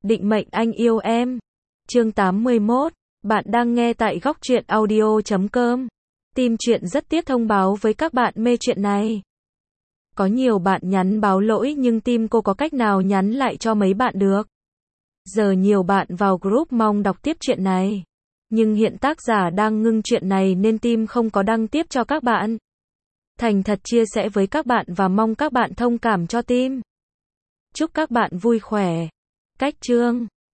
Định mệnh anh yêu em. Chương 81. Bạn đang nghe tại góc truyện audio.com. Team truyện rất tiếc thông báo với các bạn mê truyện này. Có nhiều bạn nhắn báo lỗi nhưng team cô có cách nào nhắn lại cho mấy bạn được. Giờ nhiều bạn vào group mong đọc tiếp truyện này. Nhưng hiện tác giả đang ngưng truyện này nên team không có đăng tiếp cho các bạn. Thành thật chia sẻ với các bạn và mong các bạn thông cảm cho team. Chúc các bạn vui khỏe. Cách chương.